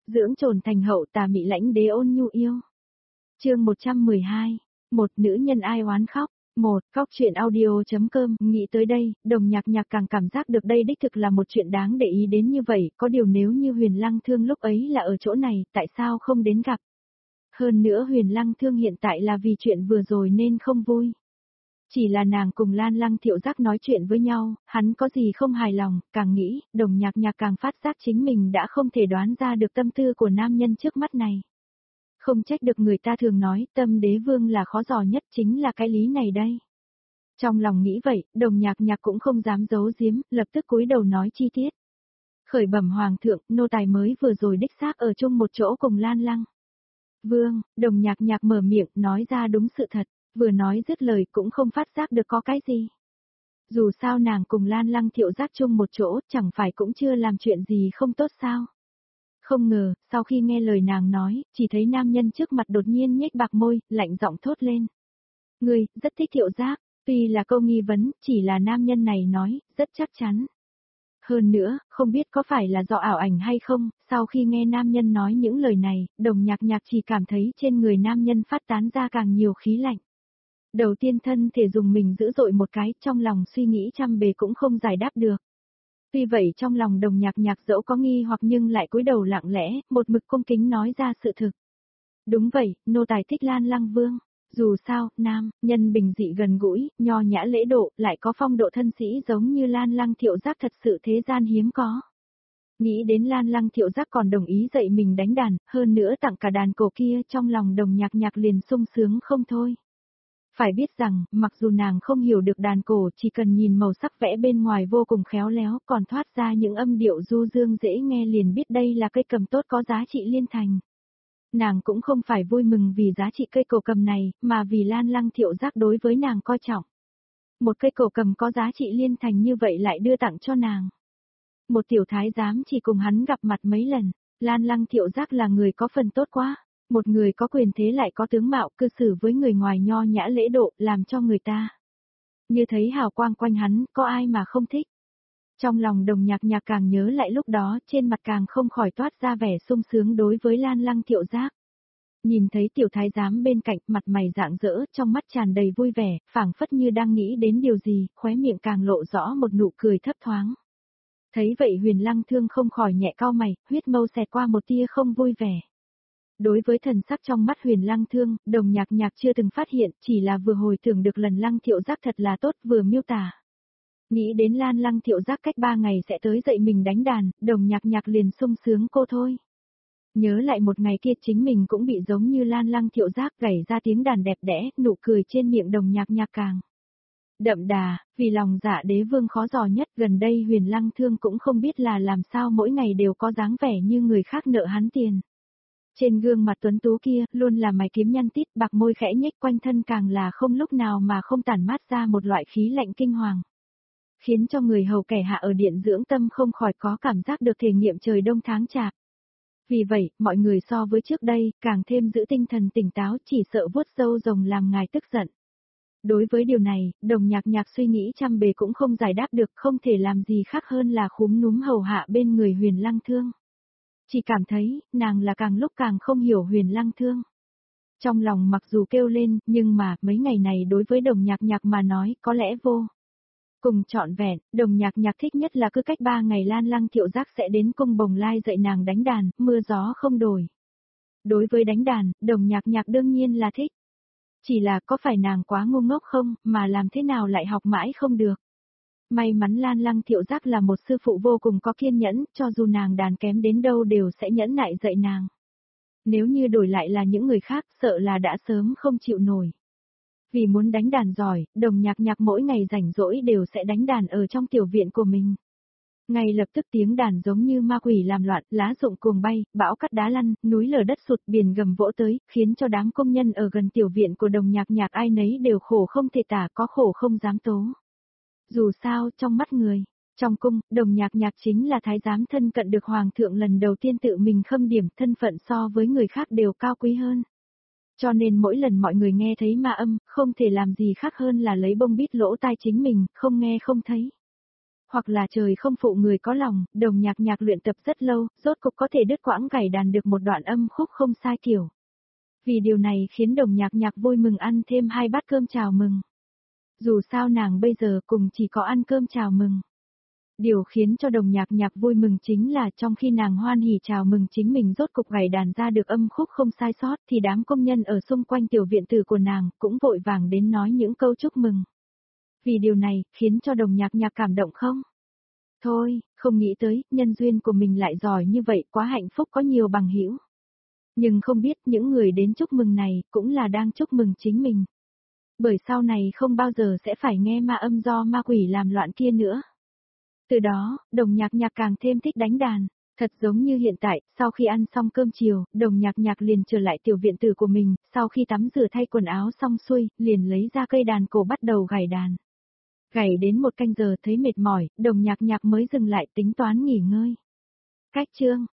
Dưỡng trồn thành hậu, tà mị lãnh đế ôn nhu yêu. Chương 112. Một nữ nhân ai oán khóc. Khóc chuyện audio.com. Nghĩ tới đây, Đồng Nhạc Nhạc càng cảm giác được đây đích thực là một chuyện đáng để ý đến như vậy, có điều nếu như Huyền Lăng Thương lúc ấy là ở chỗ này, tại sao không đến gặp? Hơn nữa Huyền Lăng Thương hiện tại là vì chuyện vừa rồi nên không vui. Chỉ là nàng cùng Lan Lăng Thiệu Giác nói chuyện với nhau, hắn có gì không hài lòng, càng nghĩ, Đồng Nhạc Nhạc càng phát giác chính mình đã không thể đoán ra được tâm tư của nam nhân trước mắt này. Không trách được người ta thường nói, tâm đế vương là khó dò nhất, chính là cái lý này đây. Trong lòng nghĩ vậy, Đồng Nhạc Nhạc cũng không dám giấu giếm, lập tức cúi đầu nói chi tiết. Khởi bẩm hoàng thượng, nô tài mới vừa rồi đích xác ở chung một chỗ cùng Lan Lăng Vương. Đồng Nhạc Nhạc mở miệng, nói ra đúng sự thật, vừa nói dứt lời cũng không phát giác được có cái gì. Dù sao nàng cùng Lan Lăng Thiệu Giác chung một chỗ, chẳng phải cũng chưa làm chuyện gì không tốt sao. Không ngờ, sau khi nghe lời nàng nói, chỉ thấy nam nhân trước mặt đột nhiên nhếch bạc môi, lạnh giọng thốt lên. Ngươi, rất thích Thiệu Giác, tuy là câu nghi vấn, chỉ là nam nhân này nói, rất chắc chắn. Hơn nữa, không biết có phải là do ảo ảnh hay không, sau khi nghe nam nhân nói những lời này, Đồng Nhạc Nhạc chỉ cảm thấy trên người nam nhân phát tán ra càng nhiều khí lạnh. Đầu tiên thân thể dùng mình dữ dội một cái, trong lòng suy nghĩ trăm bề cũng không giải đáp được. Tuy vậy trong lòng Đồng Nhạc Nhạc dẫu có nghi hoặc nhưng lại cúi đầu lặng lẽ, một mực cung kính nói ra sự thực. Đúng vậy, nô tài thích Lan Lăng Vương. Dù sao, nam, nhân bình dị gần gũi, nho nhã lễ độ, lại có phong độ thân sĩ giống như Lan Lăng Thiệu Giác thật sự thế gian hiếm có. Nghĩ đến Lan Lăng Thiệu Giác còn đồng ý dạy mình đánh đàn, hơn nữa tặng cả đàn cổ kia, trong lòng Đồng Nhạc Nhạc liền sung sướng không thôi. Phải biết rằng, mặc dù nàng không hiểu được đàn cổ, chỉ cần nhìn màu sắc vẽ bên ngoài vô cùng khéo léo, còn thoát ra những âm điệu du dương dễ nghe liền biết đây là cây cầm tốt có giá trị liên thành. Nàng cũng không phải vui mừng vì giá trị cây cổ cầm này, mà vì Lan Lăng Thiệu Giác đối với nàng coi trọng. Một cây cổ cầm có giá trị liên thành như vậy lại đưa tặng cho nàng. Một tiểu thái giám chỉ cùng hắn gặp mặt mấy lần, Lan Lăng Thiệu Giác là người có phần tốt quá. Một người có quyền thế lại có tướng mạo cư xử với người ngoài nho nhã lễ độ, làm cho người ta như thấy hào quang quanh hắn, có ai mà không thích. Trong lòng Đồng Nhạc Nhạc càng nhớ lại lúc đó, trên mặt càng không khỏi toát ra vẻ sung sướng đối với Lan Lăng Thiệu Giác. Nhìn thấy tiểu thái giám bên cạnh, mặt mày rạng rỡ, trong mắt tràn đầy vui vẻ, phảng phất như đang nghĩ đến điều gì, khóe miệng càng lộ rõ một nụ cười thấp thoáng. Thấy vậy Huyền Lăng Thương không khỏi nhẹ cau mày, huyết mâu xẹt qua một tia không vui vẻ. Đối với thần sắc trong mắt Huyền Lăng Thương, Đồng Nhạc Nhạc chưa từng phát hiện, chỉ là vừa hồi tưởng được lần Lăng Thiệu Giác thật là tốt vừa miêu tả. Nghĩ đến Lan Lăng Thiệu Giác cách 3 ngày sẽ tới dạy mình đánh đàn, Đồng Nhạc Nhạc liền sung sướng cô thôi. Nhớ lại một ngày kia chính mình cũng bị giống như Lan Lăng Thiệu Giác gảy ra tiếng đàn đẹp đẽ, nụ cười trên miệng Đồng Nhạc Nhạc càng đậm đà, vì lòng dạ đế vương khó dò nhất gần đây Huyền Lăng Thương cũng không biết là làm sao mỗi ngày đều có dáng vẻ như người khác nợ hắn tiền. Trên gương mặt tuấn tú kia, luôn là mày kiếm nhăn tít, bạc môi khẽ nhếch, quanh thân càng là không lúc nào mà không tản mát ra một loại khí lạnh kinh hoàng. Khiến cho người hầu kẻ hạ ở điện dưỡng tâm không khỏi có cảm giác được thể nghiệm trời đông tháng chạp. Vì vậy, mọi người so với trước đây, càng thêm giữ tinh thần tỉnh táo, chỉ sợ vuốt râu rồng làm ngài tức giận. Đối với điều này, Đồng Nhạc Nhạc suy nghĩ trăm bề cũng không giải đáp được, không thể làm gì khác hơn là khúm núm hầu hạ bên người Huyền Lăng Thương. Chỉ cảm thấy, nàng là càng lúc càng không hiểu Huyền Lăng Thương. Trong lòng mặc dù kêu lên, nhưng mà, mấy ngày này đối với Đồng Nhạc Nhạc mà nói, có lẽ vô cùng trọn vẹn, Đồng Nhạc Nhạc thích nhất là cứ cách 3 ngày Lan Lăng Thiệu Giác sẽ đến cung Bồng Lai dạy nàng đánh đàn, mưa gió không đổi. Đối với đánh đàn, Đồng Nhạc Nhạc đương nhiên là thích. Chỉ là có phải nàng quá ngu ngốc không, mà làm thế nào lại học mãi không được. May mắn Lan Lăng Thiệu Giác là một sư phụ vô cùng có kiên nhẫn, cho dù nàng đàn kém đến đâu đều sẽ nhẫn nại dạy nàng. Nếu như đổi lại là những người khác, sợ là đã sớm không chịu nổi. Vì muốn đánh đàn giỏi, Đồng Nhạc Nhạc mỗi ngày rảnh rỗi đều sẽ đánh đàn ở trong tiểu viện của mình. Ngay lập tức tiếng đàn giống như ma quỷ làm loạn, lá rụng cuồng bay, bão cắt đá lăn, núi lở đất sụt, biển gầm vỗ tới, khiến cho đám công nhân ở gần tiểu viện của Đồng Nhạc Nhạc ai nấy đều khổ không thể tả, có khổ không dám tố. Dù sao, trong mắt người, trong cung, Đồng Nhạc Nhạc chính là thái giám thân cận được hoàng thượng lần đầu tiên tự mình khâm điểm, thân phận so với người khác đều cao quý hơn. Cho nên mỗi lần mọi người nghe thấy ma âm, không thể làm gì khác hơn là lấy bông bít lỗ tai chính mình, không nghe không thấy. Hoặc là trời không phụ người có lòng, Đồng Nhạc Nhạc luyện tập rất lâu, rốt cục có thể đứt quãng gảy đàn được một đoạn âm khúc không sai kiểu. Vì điều này khiến Đồng Nhạc Nhạc vui mừng ăn thêm 2 bát cơm chào mừng. Dù sao nàng bây giờ cùng chỉ có ăn cơm chào mừng. Điều khiến cho Đồng Nhạc Nhạc vui mừng chính là trong khi nàng hoan hỉ chào mừng chính mình rốt cục gảy đàn ra được âm khúc không sai sót thì đám công nhân ở xung quanh tiểu viện tử của nàng cũng vội vàng đến nói những câu chúc mừng. Vì điều này khiến cho Đồng Nhạc Nhạc cảm động không? Thôi, không nghĩ tới, nhân duyên của mình lại giỏi như vậy, quá hạnh phúc có nhiều bằng hữu. Nhưng không biết những người đến chúc mừng này cũng là đang chúc mừng chính mình. Bởi sau này không bao giờ sẽ phải nghe ma âm do ma quỷ làm loạn kia nữa. Từ đó, Đồng Nhạc Nhạc càng thêm thích đánh đàn. Thật giống như hiện tại, sau khi ăn xong cơm chiều, Đồng Nhạc Nhạc liền trở lại tiểu viện tử của mình, sau khi tắm rửa thay quần áo xong xuôi, liền lấy ra cây đàn cổ bắt đầu gảy đàn. Gảy đến 1 canh giờ thấy mệt mỏi, Đồng Nhạc Nhạc mới dừng lại tính toán nghỉ ngơi. Cách chương